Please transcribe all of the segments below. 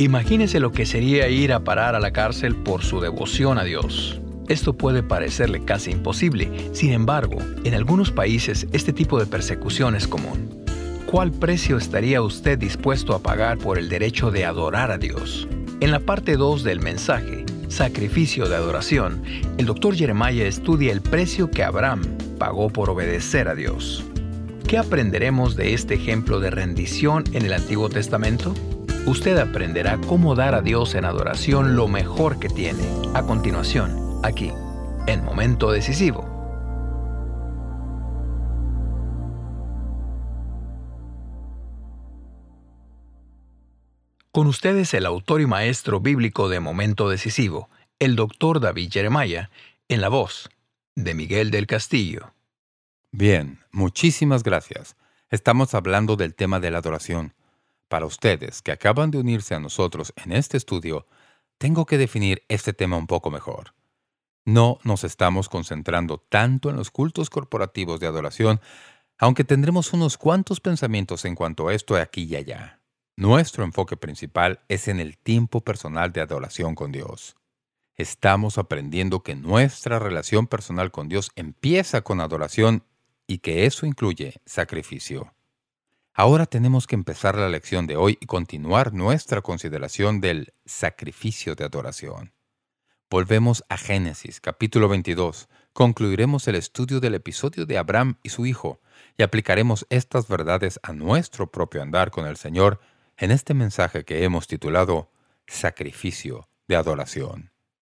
Imagínese lo que sería ir a parar a la cárcel por su devoción a Dios. Esto puede parecerle casi imposible. Sin embargo, en algunos países este tipo de persecución es común. ¿Cuál precio estaría usted dispuesto a pagar por el derecho de adorar a Dios? En la parte 2 del mensaje, Sacrificio de Adoración, el Dr. Jeremiah estudia el precio que Abraham pagó por obedecer a Dios. ¿Qué aprenderemos de este ejemplo de rendición en el Antiguo Testamento? Usted aprenderá cómo dar a Dios en adoración lo mejor que tiene. A continuación, aquí, en Momento Decisivo. Con ustedes el autor y maestro bíblico de Momento Decisivo, el Dr. David Jeremiah, en la voz de Miguel del Castillo. Bien, muchísimas gracias. Estamos hablando del tema de la adoración. Para ustedes que acaban de unirse a nosotros en este estudio, tengo que definir este tema un poco mejor. No nos estamos concentrando tanto en los cultos corporativos de adoración, aunque tendremos unos cuantos pensamientos en cuanto a esto aquí y allá. Nuestro enfoque principal es en el tiempo personal de adoración con Dios. Estamos aprendiendo que nuestra relación personal con Dios empieza con adoración y que eso incluye sacrificio. Ahora tenemos que empezar la lección de hoy y continuar nuestra consideración del sacrificio de adoración. Volvemos a Génesis, capítulo 22. Concluiremos el estudio del episodio de Abraham y su hijo y aplicaremos estas verdades a nuestro propio andar con el Señor en este mensaje que hemos titulado Sacrificio de Adoración.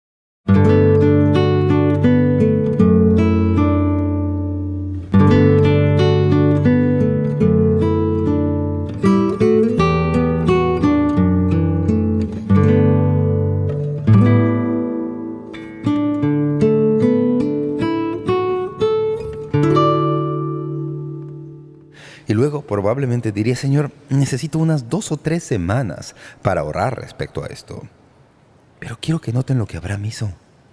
Y luego probablemente diría, Señor, necesito unas 2 o 3 semanas para orar respecto a esto. Pero quiero que noten lo que Abraham hizo.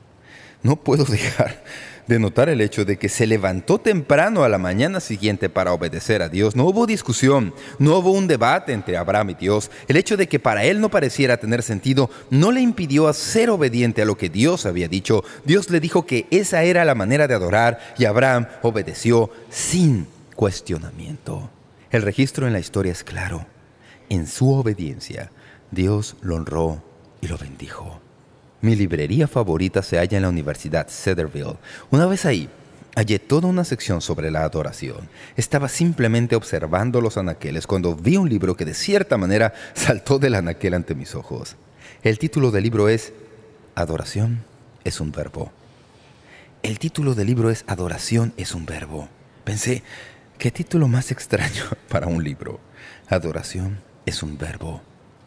No puedo dejar de notar el hecho de que se levantó temprano a la mañana siguiente para obedecer a Dios. No hubo discusión, no hubo un debate entre Abraham y Dios. El hecho de que para él no pareciera tener sentido no le impidió ser obediente a lo que Dios había dicho. Dios le dijo que esa era la manera de adorar y Abraham obedeció sin cuestionamiento. El registro en la historia es claro. En su obediencia, Dios lo honró y lo bendijo. Mi librería favorita se halla en la Universidad Cedarville. Una vez ahí, hallé toda una sección sobre la adoración. Estaba simplemente observando los anaqueles cuando vi un libro que de cierta manera saltó del anaquel ante mis ojos. El título del libro es Adoración es un verbo. El título del libro es Adoración es un verbo. Pensé, ¿qué título más extraño para un libro? Adoración es un verbo.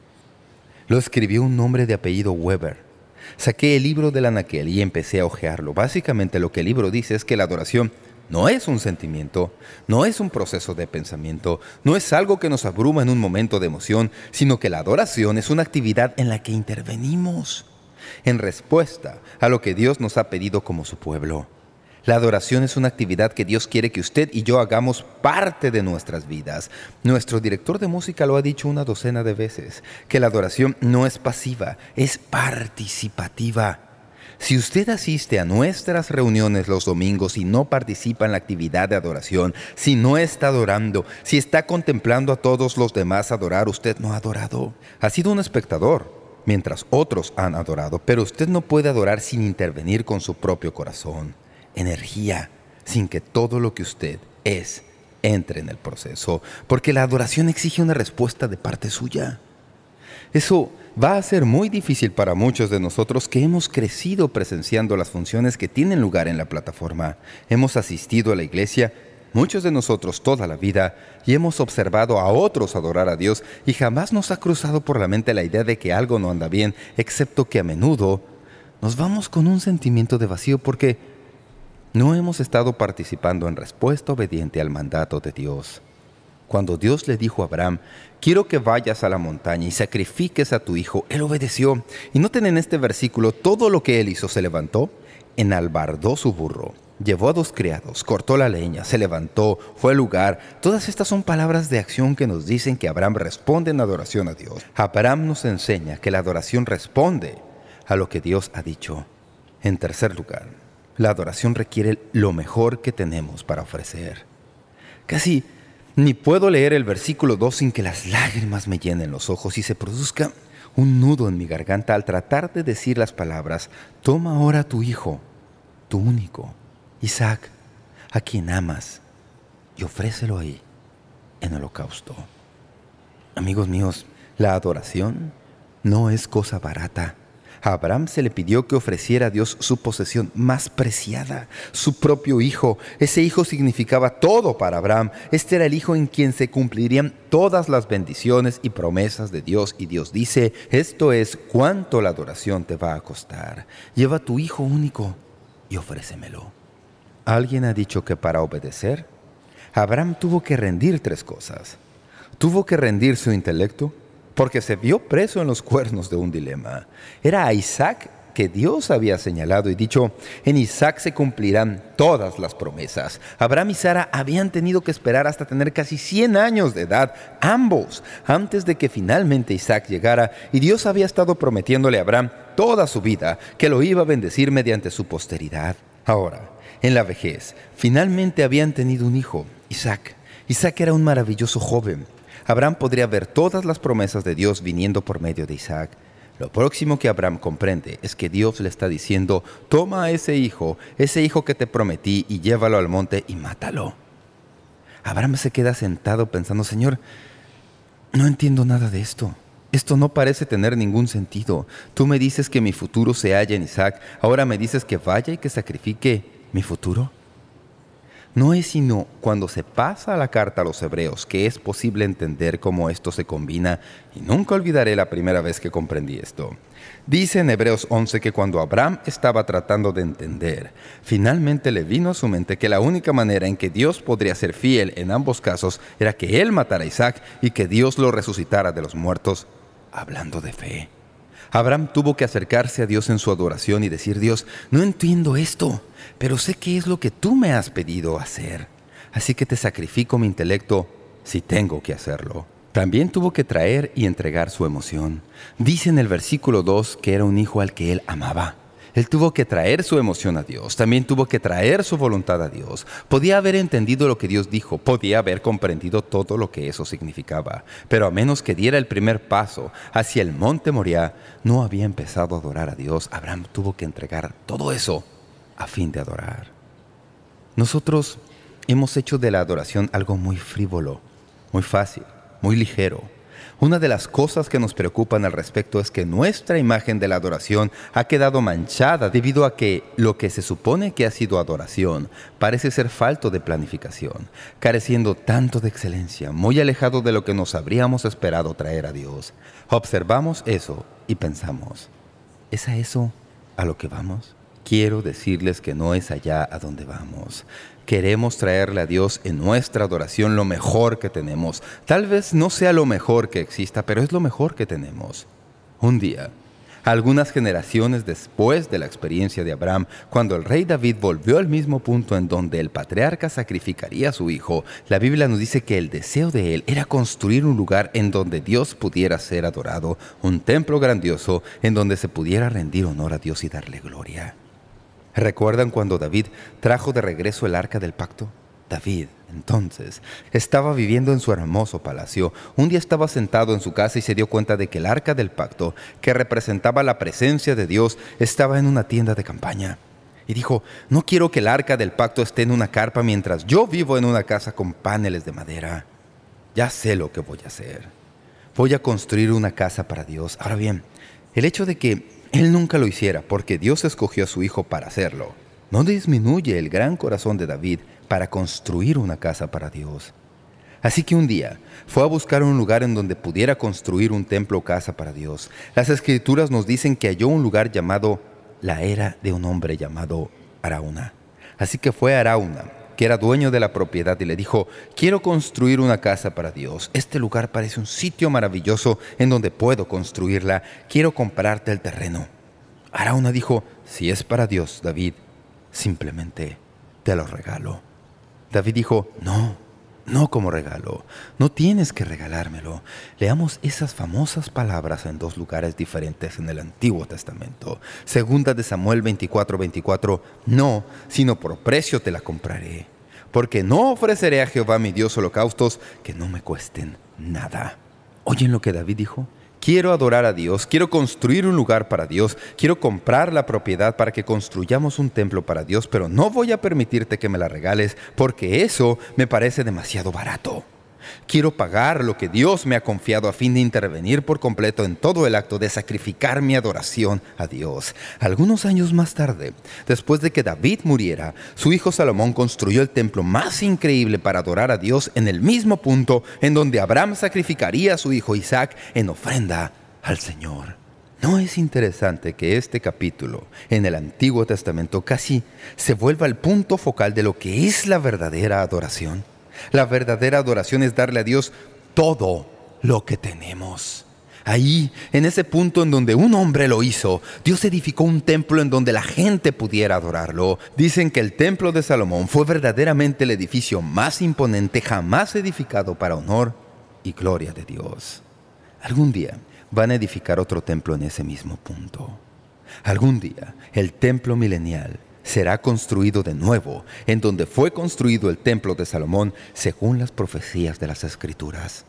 Lo escribió un hombre de apellido Weber. Saqué el libro del anaquel y empecé a hojearlo. Básicamente lo que el libro dice es que la adoración no es un sentimiento, no es un proceso de pensamiento, no es algo que nos abruma en un momento de emoción, sino que la adoración es una actividad en la que intervenimos en respuesta a lo que Dios nos ha pedido como su pueblo. La adoración es una actividad que Dios quiere que usted y yo hagamos parte de nuestras vidas. Nuestro director de música lo ha dicho una docena de veces, que la adoración no es pasiva, es participativa. Si usted asiste a nuestras reuniones los domingos y no participa en la actividad de adoración, si no está adorando, si está contemplando a todos los demás adorar, usted no ha adorado. Ha sido un espectador, mientras otros han adorado, pero usted no puede adorar sin intervenir con su propio corazón. Energía, sin que todo lo que usted es entre en el proceso, porque la adoración exige una respuesta de parte suya. Eso va a ser muy difícil para muchos de nosotros que hemos crecido presenciando las funciones que tienen lugar en la plataforma. Hemos asistido a la iglesia, muchos de nosotros toda la vida, y hemos observado a otros adorar a Dios, y jamás nos ha cruzado por la mente la idea de que algo no anda bien, excepto que a menudo nos vamos con un sentimiento de vacío porque no hemos estado participando en respuesta obediente al mandato de Dios. Cuando Dios le dijo a Abraham, quiero que vayas a la montaña y sacrifiques a tu hijo, él obedeció. Y noten en este versículo todo lo que él hizo. Se levantó, enalbardó su burro, Llevó a 2 criados, cortó la leña, se levantó, fue al lugar. Todas estas son palabras de acción que nos dicen que Abraham responde en adoración a Dios. Abraham nos enseña que la adoración responde a lo que Dios ha dicho. En tercer lugar, la adoración requiere lo mejor que tenemos para ofrecer. Casi ni puedo leer el versículo 2 sin que las lágrimas me llenen los ojos y se produzca un nudo en mi garganta al tratar de decir las palabras: toma ahora a tu hijo, tu único, Isaac, a quien amas, y ofrécelo ahí, en holocausto. Amigos míos, la adoración no es cosa barata. A Abraham se le pidió que ofreciera a Dios su posesión más preciada, su propio hijo. Ese hijo significaba todo para Abraham. Este era el hijo en quien se cumplirían todas las bendiciones y promesas de Dios. Y Dios dice: esto es cuánto la adoración te va a costar. Lleva a tu hijo único y ofrécemelo. Alguien ha dicho que para obedecer, Abraham tuvo que rendir 3 cosas. Tuvo que rendir su intelecto, porque se vio preso en los cuernos de un dilema. Era a Isaac que Dios había señalado y dicho: en Isaac se cumplirán todas las promesas. Abraham y Sara habían tenido que esperar hasta tener casi 100 años de edad, ambos, antes de que finalmente Isaac llegara, y Dios había estado prometiéndole a Abraham toda su vida que lo iba a bendecir mediante su posteridad. Ahora, en la vejez, finalmente habían tenido un hijo, Isaac. Isaac era un maravilloso joven. Abraham podría ver todas las promesas de Dios viniendo por medio de Isaac. Lo próximo que Abraham comprende es que Dios le está diciendo: toma a ese hijo que te prometí, y llévalo al monte y mátalo. Abraham se queda sentado pensando: Señor, no entiendo nada de esto. Esto no parece tener ningún sentido. Tú me dices que mi futuro se halla en Isaac. Ahora me dices que vaya y que sacrifique mi futuro. No es sino cuando se pasa la carta a los hebreos que es posible entender cómo esto se combina, y nunca olvidaré la primera vez que comprendí esto. Dice en Hebreos 11 que cuando Abraham estaba tratando de entender, finalmente le vino a su mente que la única manera en que Dios podría ser fiel en ambos casos era que él matara a Isaac y que Dios lo resucitara de los muertos. Hablando de fe, Abraham tuvo que acercarse a Dios en su adoración y decir: Dios, no entiendo esto, pero sé qué es lo que tú me has pedido hacer. Así que te sacrifico mi intelecto si tengo que hacerlo. También tuvo que traer y entregar su emoción. Dice en el versículo 2 que era un hijo al que él amaba. Él tuvo que traer su emoción a Dios. También tuvo que traer su voluntad a Dios. Podía haber entendido lo que Dios dijo. Podía haber comprendido todo lo que eso significaba. Pero a menos que diera el primer paso hacia el monte Moriah, no había empezado a adorar a Dios. Abraham tuvo que entregar todo eso a fin de adorar. Nosotros hemos hecho de la adoración algo muy frívolo, muy fácil, muy ligero. Una de las cosas que nos preocupan al respecto es que nuestra imagen de la adoración ha quedado manchada debido a que lo que se supone que ha sido adoración parece ser falto de planificación, careciendo tanto de excelencia, muy alejado de lo que nos habríamos esperado traer a Dios. Observamos eso y pensamos: ¿es a eso a lo que vamos? Quiero decirles que no es allá a donde vamos. Queremos traerle a Dios en nuestra adoración lo mejor que tenemos. Tal vez no sea lo mejor que exista, pero es lo mejor que tenemos. Un día, algunas generaciones después de la experiencia de Abraham, cuando el rey David volvió al mismo punto en donde el patriarca sacrificaría a su hijo, la Biblia nos dice que el deseo de él era construir un lugar en donde Dios pudiera ser adorado, un templo grandioso en donde se pudiera rendir honor a Dios y darle gloria. ¿Recuerdan cuando David trajo de regreso el arca del pacto? David, entonces, estaba viviendo en su hermoso palacio. Un día estaba sentado en su casa y se dio cuenta de que el arca del pacto, que representaba la presencia de Dios, estaba en una tienda de campaña. Y dijo: no quiero que el arca del pacto esté en una carpa mientras yo vivo en una casa con paneles de madera. Ya sé lo que voy a hacer. Voy a construir una casa para Dios. Ahora bien, el hecho de que él nunca lo hiciera porque Dios escogió a su hijo para hacerlo, no disminuye el gran corazón de David para construir una casa para Dios. Así que un día fue a buscar un lugar en donde pudiera construir un templo o casa para Dios. Las Escrituras nos dicen que halló un lugar llamado la era de un hombre llamado Arauna. Así que fue a Arauna, que era dueño de la propiedad, y le dijo: quiero construir una casa para Dios. Este lugar parece un sitio maravilloso en donde puedo construirla. Quiero comprarte el terreno. Arauna dijo: si es para Dios, David, simplemente te lo regalo. David dijo, no como regalo. No tienes que regalármelo. Leamos esas famosas palabras en 2 lugares diferentes en el Antiguo Testamento. Segunda de Samuel 24:24. No, sino por precio te la compraré. Porque no ofreceré a Jehová mi Dios holocaustos que no me cuesten nada. ¿Oyen lo que David dijo? Quiero adorar a Dios, quiero construir un lugar para Dios, quiero comprar la propiedad para que construyamos un templo para Dios, pero no voy a permitirte que me la regales porque eso me parece demasiado barato. Quiero pagar lo que Dios me ha confiado a fin de intervenir por completo en todo el acto de sacrificar mi adoración a Dios. Algunos años más tarde, después de que David muriera, su hijo Salomón construyó el templo más increíble para adorar a Dios en el mismo punto en donde Abraham sacrificaría a su hijo Isaac en ofrenda al Señor. ¿No es interesante que este capítulo en el Antiguo Testamento casi se vuelva el punto focal de lo que es la verdadera adoración? La verdadera adoración es darle a Dios todo lo que tenemos. Ahí, en ese punto en donde un hombre lo hizo, Dios edificó un templo en donde la gente pudiera adorarlo. Dicen que el templo de Salomón fue verdaderamente el edificio más imponente jamás edificado para honor y gloria de Dios. Algún día van a edificar otro templo en ese mismo punto. Algún día el templo milenial será construido de nuevo, en donde fue construido el templo de Salomón, según las profecías de las Escrituras.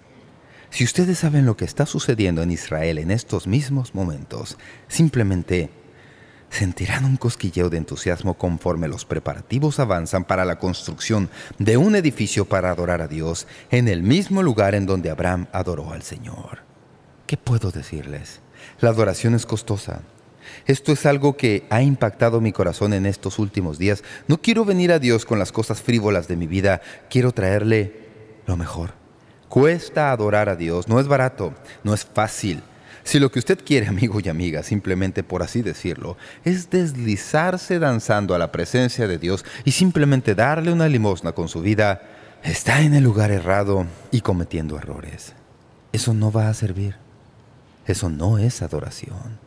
Si ustedes saben lo que está sucediendo en Israel en estos mismos momentos, simplemente sentirán un cosquilleo de entusiasmo conforme los preparativos avanzan para la construcción de un edificio para adorar a Dios en el mismo lugar en donde Abraham adoró al Señor. ¿Qué puedo decirles? La adoración es costosa. Esto es algo que ha impactado mi corazón en estos últimos días. No quiero venir a Dios con las cosas frívolas de mi vida. Quiero traerle lo mejor. Cuesta adorar a Dios. No es barato. No es fácil. Si lo que usted quiere, amigo y amiga, simplemente por así decirlo, es deslizarse danzando a la presencia de Dios y simplemente darle una limosna con su vida, está en el lugar errado y cometiendo errores. Eso no va a servir. Eso no es adoración.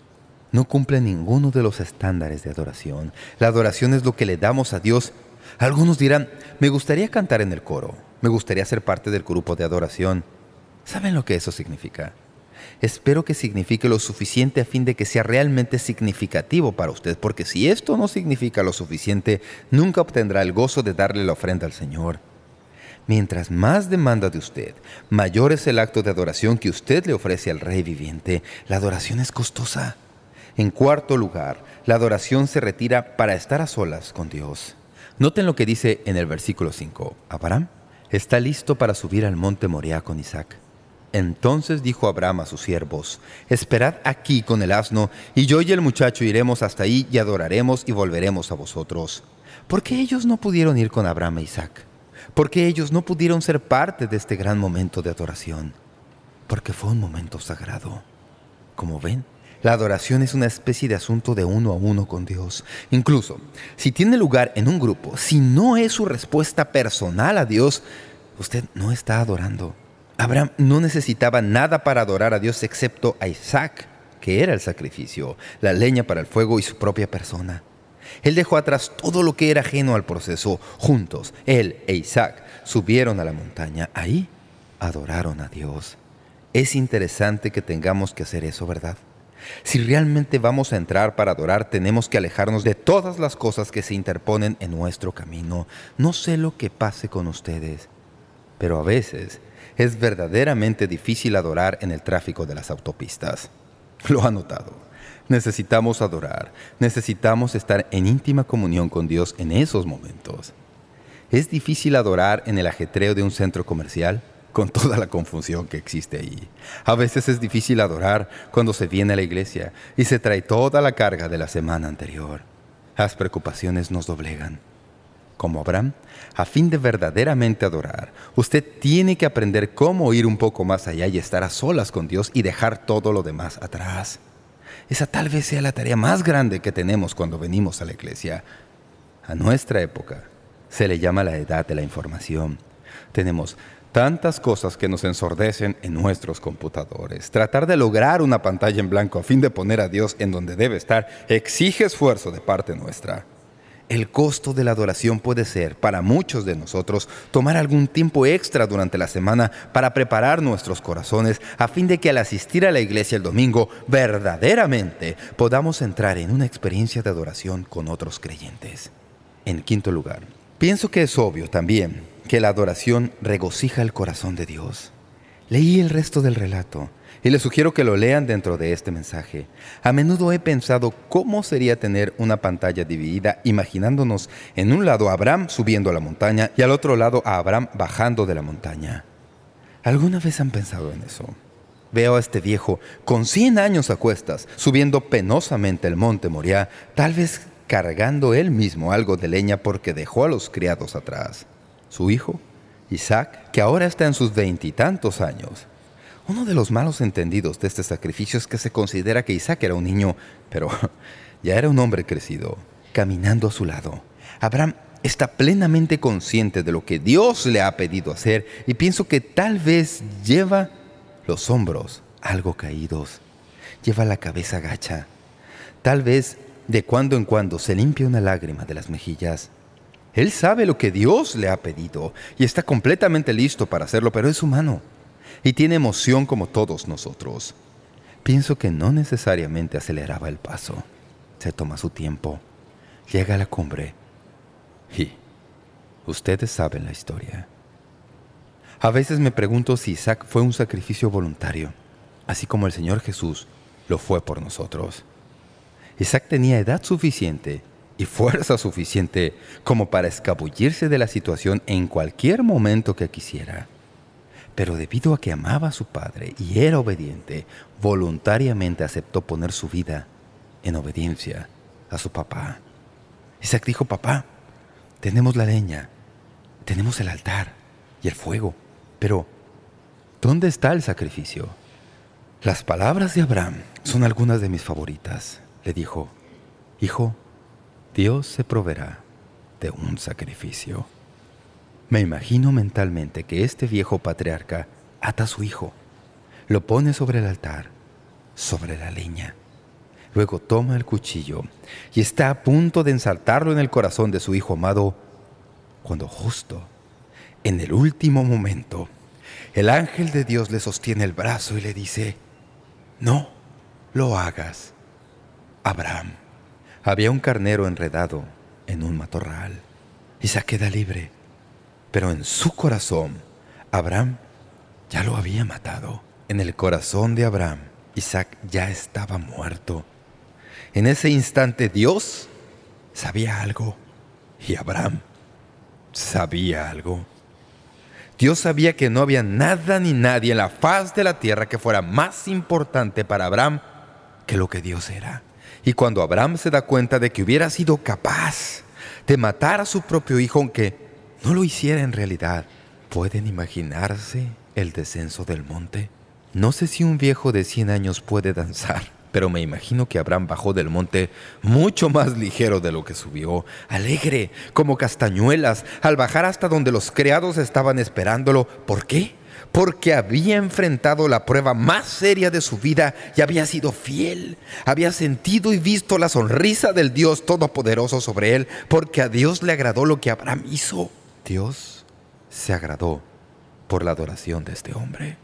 No cumple ninguno de los estándares de adoración. La adoración es lo que le damos a Dios. Algunos dirán, me gustaría cantar en el coro, me gustaría ser parte del grupo de adoración. ¿Saben lo que eso significa? Espero que signifique lo suficiente a fin de que sea realmente significativo para usted, porque si esto no significa lo suficiente, nunca obtendrá el gozo de darle la ofrenda al Señor. Mientras más demanda de usted, mayor es el acto de adoración que usted le ofrece al Rey viviente. La adoración es costosa. En cuarto lugar, la adoración se retira para estar a solas con Dios. Noten lo que dice en el versículo 5. Abraham está listo para subir al monte Moriah con Isaac. Entonces dijo Abraham a sus siervos, esperad aquí con el asno, y yo y el muchacho iremos hasta ahí y adoraremos y volveremos a vosotros. ¿Por qué ellos no pudieron ir con Abraham e Isaac? ¿Por qué ellos no pudieron ser parte de este gran momento de adoración? Porque fue un momento sagrado. Como ven, la adoración es una especie de asunto de uno a uno con Dios. Incluso, si tiene lugar en un grupo, si no es su respuesta personal a Dios, usted no está adorando. Abraham no necesitaba nada para adorar a Dios excepto a Isaac, que era el sacrificio, la leña para el fuego y su propia persona. Él dejó atrás todo lo que era ajeno al proceso. Juntos, él e Isaac subieron a la montaña. Ahí adoraron a Dios. Es interesante que tengamos que hacer eso, ¿verdad? Si realmente vamos a entrar para adorar, tenemos que alejarnos de todas las cosas que se interponen en nuestro camino. No sé lo que pase con ustedes, pero a veces es verdaderamente difícil adorar en el tráfico de las autopistas. Lo ha notado. Necesitamos adorar. Necesitamos estar en íntima comunión con Dios en esos momentos. ¿Es difícil adorar en el ajetreo de un centro comercial? Con toda la confusión que existe ahí. A veces es difícil adorar cuando se viene a la iglesia y se trae toda la carga de la semana anterior. Las preocupaciones nos doblegan. Como Abraham, a fin de verdaderamente adorar, usted tiene que aprender cómo ir un poco más allá y estar a solas con Dios y dejar todo lo demás atrás. Esa tal vez sea la tarea más grande que tenemos cuando venimos a la iglesia. A nuestra época se le llama la edad de la información. Tenemos tantas cosas que nos ensordecen en nuestros computadores. Tratar de lograr una pantalla en blanco a fin de poner a Dios en donde debe estar exige esfuerzo de parte nuestra. El costo de la adoración puede ser, para muchos de nosotros, tomar algún tiempo extra durante la semana para preparar nuestros corazones a fin de que al asistir a la iglesia el domingo, verdaderamente podamos entrar en una experiencia de adoración con otros creyentes. En quinto lugar, pienso que es obvio también que la adoración regocija el corazón de Dios. Leí el resto del relato y les sugiero que lo lean dentro de este mensaje. A menudo he pensado cómo sería tener una pantalla dividida, imaginándonos en un lado a Abraham subiendo a la montaña y al otro lado a Abraham bajando de la montaña. ¿Alguna vez han pensado en eso? Veo a este viejo con 100 años a cuestas, subiendo penosamente el monte Moriah, tal vez cargando él mismo algo de leña porque dejó a los criados atrás. Su hijo, Isaac, que ahora está en sus 20 y tantos años. Uno de los malos entendidos de este sacrificio es que se considera que Isaac era un niño, pero ya era un hombre crecido, caminando a su lado. Abraham está plenamente consciente de lo que Dios le ha pedido hacer y pienso que tal vez lleva los hombros algo caídos, lleva la cabeza gacha. Tal vez de cuando en cuando se limpia una lágrima de las mejillas. Él sabe lo que Dios le ha pedido y está completamente listo para hacerlo, pero es humano y tiene emoción como todos nosotros. Pienso que no necesariamente aceleraba el paso. Se toma su tiempo, llega a la cumbre y ustedes saben la historia. A veces me pregunto si Isaac fue un sacrificio voluntario, así como el Señor Jesús lo fue por nosotros. Isaac tenía edad suficiente y fuerza suficiente como para escabullirse de la situación en cualquier momento que quisiera. Pero debido a que amaba a su padre y era obediente, voluntariamente aceptó poner su vida en obediencia a su papá. Isaac dijo: papá, tenemos la leña, tenemos el altar y el fuego, pero ¿dónde está el sacrificio? Las palabras de Abraham son algunas de mis favoritas. Le dijo: hijo, Dios se proveerá de un sacrificio. Me imagino mentalmente que este viejo patriarca ata a su hijo, lo pone sobre el altar, sobre la leña. Luego toma el cuchillo y está a punto de ensartarlo en el corazón de su hijo amado, cuando justo en el último momento el ángel de Dios le sostiene el brazo y le dice: no lo hagas, Abraham. Había un carnero enredado en un matorral. Isaac queda libre, pero en su corazón Abraham ya lo había matado. En el corazón de Abraham, Isaac ya estaba muerto. En ese instante Dios sabía algo y Abraham sabía algo. Dios sabía que no había nada ni nadie en la faz de la tierra que fuera más importante para Abraham que lo que Dios era. Y cuando Abraham se da cuenta de que hubiera sido capaz de matar a su propio hijo, aunque no lo hiciera en realidad, ¿pueden imaginarse el descenso del monte? No sé si un viejo de 100 años puede danzar, pero me imagino que Abraham bajó del monte mucho más ligero de lo que subió, alegre, como castañuelas, al bajar hasta donde los criados estaban esperándolo. ¿Por qué? Porque había enfrentado la prueba más seria de su vida y había sido fiel. Había sentido y visto la sonrisa del Dios Todopoderoso sobre él, porque a Dios le agradó lo que Abraham hizo. Dios se agradó por la adoración de este hombre.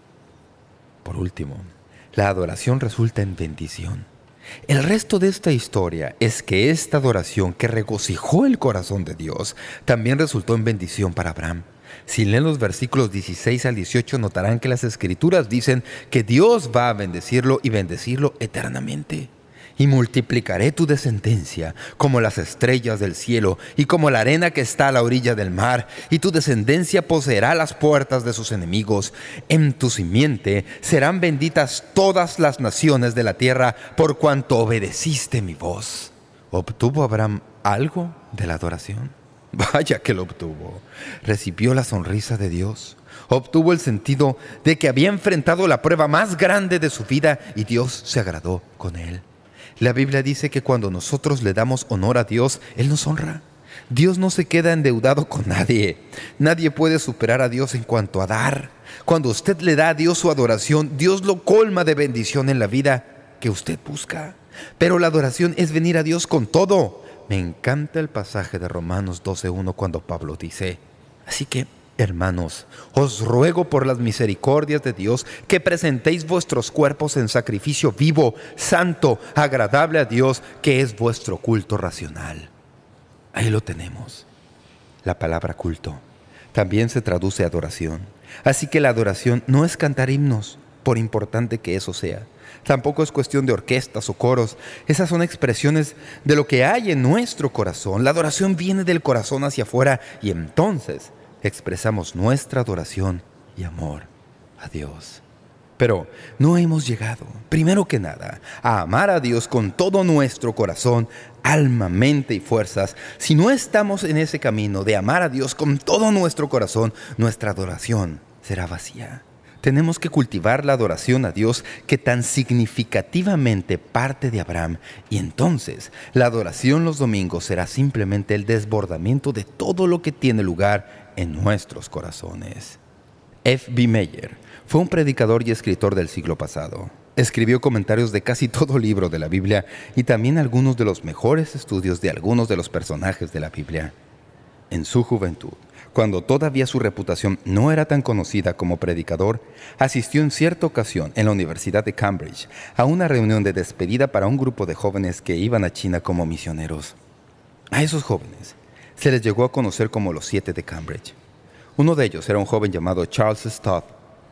Por último, la adoración resulta en bendición. El resto de esta historia es que esta adoración que regocijó el corazón de Dios también resultó en bendición para Abraham. Si leen los versículos 16 al 18 notarán que las Escrituras dicen que Dios va a bendecirlo y bendecirlo eternamente. Y multiplicaré tu descendencia como las estrellas del cielo y como la arena que está a la orilla del mar, y tu descendencia poseerá las puertas de sus enemigos. En tu simiente serán benditas todas las naciones de la tierra, por cuanto obedeciste mi voz. ¿Obtuvo Abraham algo de la adoración? Vaya que lo obtuvo. Recibió la sonrisa de Dios. Obtuvo el sentido de que había enfrentado la prueba más grande de su vida y Dios se agradó con él. La Biblia dice que cuando nosotros le damos honor a Dios, Él nos honra. Dios no se queda endeudado con nadie. Nadie puede superar a Dios en cuanto a dar. Cuando usted le da a Dios su adoración, Dios lo colma de bendición en la vida que usted busca. Pero la adoración es venir a Dios con todo, Me encanta el pasaje de Romanos 12:1 cuando Pablo dice: así que, hermanos, os ruego por las misericordias de Dios que presentéis vuestros cuerpos en sacrificio vivo, santo, agradable a Dios, que es vuestro culto racional. Ahí lo tenemos. La palabra culto también se traduce adoración. Así que la adoración no es cantar himnos, por importante que eso sea. Tampoco es cuestión de orquestas o coros. Esas son expresiones de lo que hay en nuestro corazón. La adoración viene del corazón hacia afuera y entonces expresamos nuestra adoración y amor a Dios. Pero no hemos llegado, primero que nada, a amar a Dios con todo nuestro corazón, alma, mente y fuerzas. Si no estamos en ese camino de amar a Dios con todo nuestro corazón, nuestra adoración será vacía. Tenemos que cultivar la adoración a Dios que tan significativamente parte de Abraham, y entonces la adoración los domingos será simplemente el desbordamiento de todo lo que tiene lugar en nuestros corazones. F. B. Meyer fue un predicador y escritor del siglo pasado. Escribió comentarios de casi todo libro de la Biblia y también algunos de los mejores estudios de algunos de los personajes de la Biblia. En su juventud, cuando todavía su reputación no era tan conocida como predicador, asistió en cierta ocasión en la Universidad de Cambridge a una reunión de despedida para un grupo de jóvenes que iban a China como misioneros. A esos jóvenes se les llegó a conocer como los 7 de Cambridge. Uno de ellos era un joven llamado Charles Stott.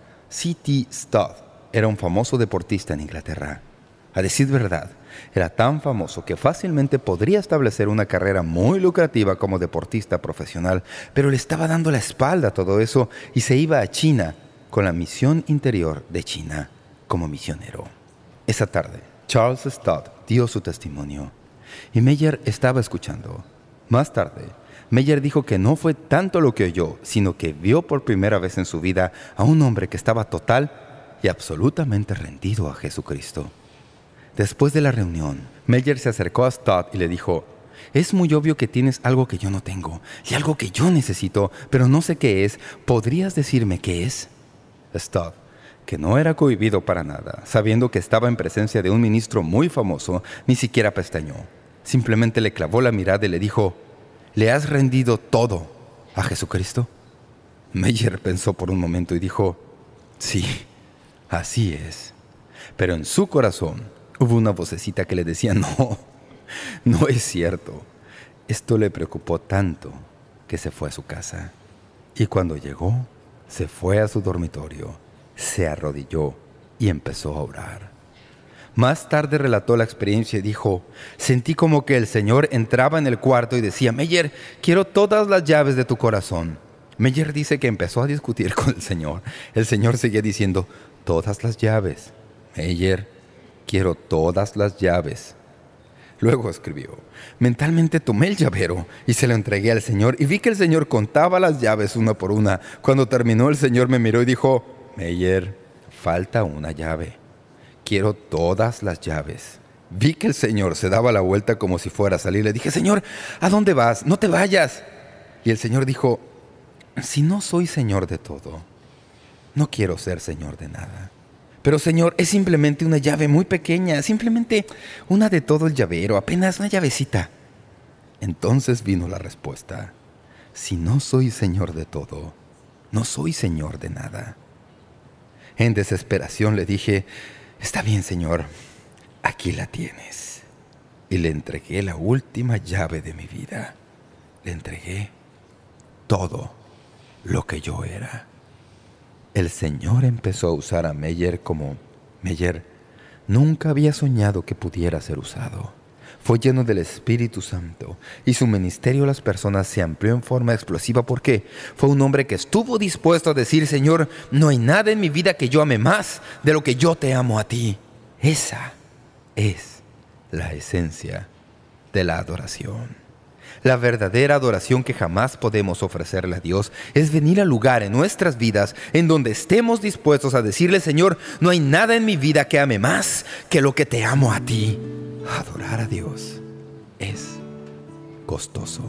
C.T. Stott era un famoso deportista en Inglaterra. A decir verdad, era tan famoso que fácilmente podría establecer una carrera muy lucrativa como deportista profesional, pero le estaba dando la espalda a todo eso y se iba a China con la misión interior de China como misionero. Esa tarde, Charles Stott dio su testimonio y Meyer estaba escuchando. Más tarde, Meyer dijo que no fue tanto lo que oyó, sino que vio por primera vez en su vida a un hombre que estaba total y absolutamente rendido a Jesucristo. Después de la reunión, Meyer se acercó a Stott y le dijo: «Es muy obvio que tienes algo que yo no tengo y algo que yo necesito, pero no sé qué es. ¿Podrías decirme qué es?» Stott, que no era cohibido para nada, sabiendo que estaba en presencia de un ministro muy famoso, ni siquiera pestañeó. Simplemente le clavó la mirada y le dijo: «¿Le has rendido todo a Jesucristo?» Meyer pensó por un momento y dijo: «Sí, así es». Pero en su corazón hubo una vocecita que le decía: «No, no es cierto». Esto le preocupó tanto que se fue a su casa. Y cuando llegó, se fue a su dormitorio, se arrodilló y empezó a orar. Más tarde relató la experiencia y dijo: «Sentí como que el Señor entraba en el cuarto y decía: Meyer, quiero todas las llaves de tu corazón». Meyer dice que empezó a discutir con el Señor. El Señor seguía diciendo: «Todas las llaves. Meyer, quiero todas las llaves». Luego escribió: «Mentalmente tomé el llavero y se lo entregué al Señor y vi que el Señor contaba las llaves una por una. Cuando terminó, el Señor me miró y dijo: Meyer, falta una llave. Quiero todas las llaves». Vi que el Señor se daba la vuelta como si fuera a salir. Le dije: «Señor, ¿a dónde vas? No te vayas». Y el Señor dijo: «Si no soy Señor de todo, no quiero ser Señor de nada. Pero, Señor, es simplemente una llave muy pequeña, simplemente una de todo el llavero, apenas una llavecita». Entonces vino la respuesta: «Si no soy Señor de todo, no soy Señor de nada». En desesperación le dije: «Está bien, Señor, aquí la tienes». Y le entregué la última llave de mi vida. Le entregué todo lo que yo era. El Señor empezó a usar a Meyer como Meyer nunca había soñado que pudiera ser usado. Fue lleno del Espíritu Santo y su ministerio a las personas se amplió en forma explosiva porque fue un hombre que estuvo dispuesto a decir: «Señor, no hay nada en mi vida que yo ame más de lo que yo te amo a ti». Esa es la esencia de la adoración. La verdadera adoración que jamás podemos ofrecerle a Dios es venir al lugar en nuestras vidas en donde estemos dispuestos a decirle: «Señor, no hay nada en mi vida que ame más que lo que te amo a ti». Adorar a Dios es costoso.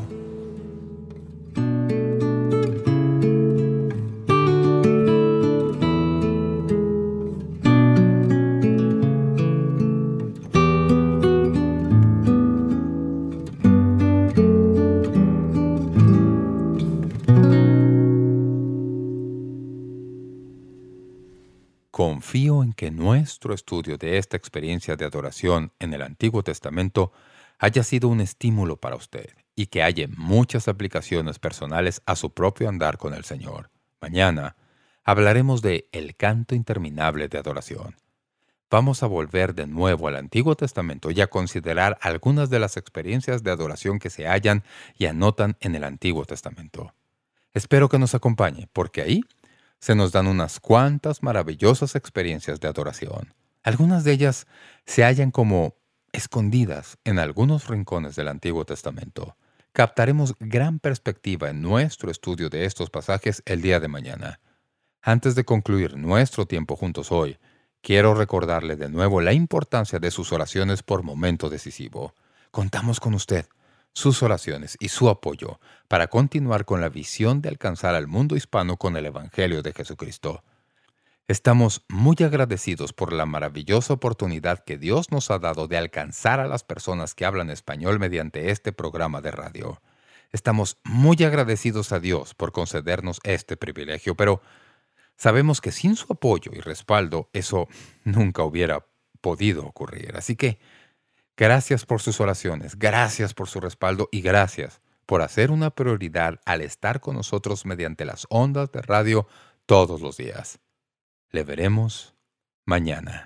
confío en que nuestro estudio de esta experiencia de adoración en el Antiguo Testamento haya sido un estímulo para usted y que haya muchas aplicaciones personales a su propio andar con el Señor. Mañana hablaremos de el canto interminable de adoración. Vamos a volver de nuevo al Antiguo Testamento y a considerar algunas de las experiencias de adoración que se hallan y anotan en el Antiguo Testamento. Espero que nos acompañe, porque ahí se nos dan unas cuantas maravillosas experiencias de adoración. Algunas de ellas se hallan como escondidas en algunos rincones del Antiguo Testamento. Captaremos gran perspectiva en nuestro estudio de estos pasajes el día de mañana. Antes de concluir nuestro tiempo juntos hoy, quiero recordarle de nuevo la importancia de sus oraciones por momento decisivo. Contamos con usted, sus oraciones y su apoyo para continuar con la visión de alcanzar al mundo hispano con el Evangelio de Jesucristo. Estamos muy agradecidos por la maravillosa oportunidad que Dios nos ha dado de alcanzar a las personas que hablan español mediante este programa de radio. Estamos muy agradecidos a Dios por concedernos este privilegio, pero sabemos que sin su apoyo y respaldo eso nunca hubiera podido ocurrir. Así que gracias por sus oraciones, gracias por su respaldo y gracias por hacer una prioridad al estar con nosotros mediante las ondas de radio todos los días. Le veremos mañana.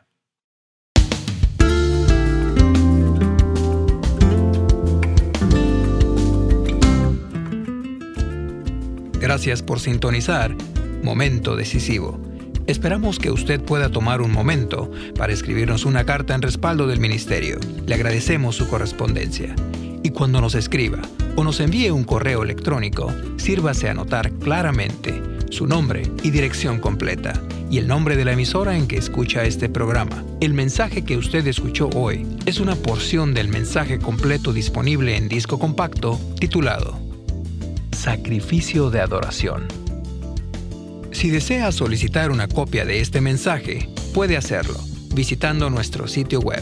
Gracias por sintonizar Momento Decisivo. Esperamos que usted pueda tomar un momento para escribirnos una carta en respaldo del ministerio. Le agradecemos su correspondencia. Y cuando nos escriba o nos envíe un correo electrónico, sírvase a anotar claramente su nombre y dirección completa y el nombre de la emisora en que escucha este programa. El mensaje que usted escuchó hoy es una porción del mensaje completo disponible en disco compacto titulado Sacrificio de Adoración. Si desea solicitar una copia de este mensaje, puede hacerlo visitando nuestro sitio web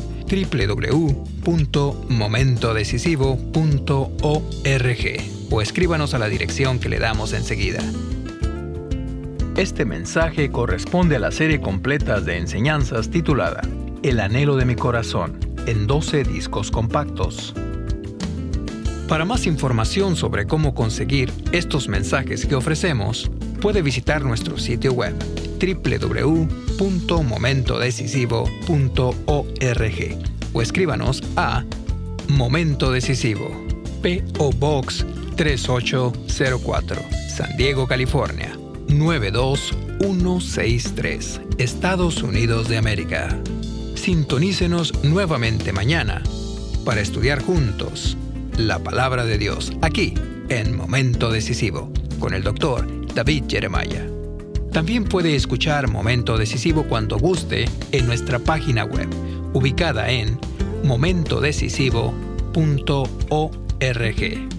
www.momentodecisivo.org o escríbanos a la dirección que le damos enseguida. Este mensaje corresponde a la serie completa de enseñanzas titulada El anhelo de mi corazón, en 12 discos compactos. Para más información sobre cómo conseguir estos mensajes que ofrecemos, puede visitar nuestro sitio web www.momentodecisivo.org o escríbanos a Momento Decisivo, P.O. Box 3804, San Diego, California 92163, Estados Unidos de América. Sintonícenos nuevamente mañana para estudiar juntos la Palabra de Dios aquí en Momento Decisivo con el Dr. David Jeremiah. También puede escuchar Momento Decisivo cuando guste en nuestra página web, ubicada en momentodecisivo.org.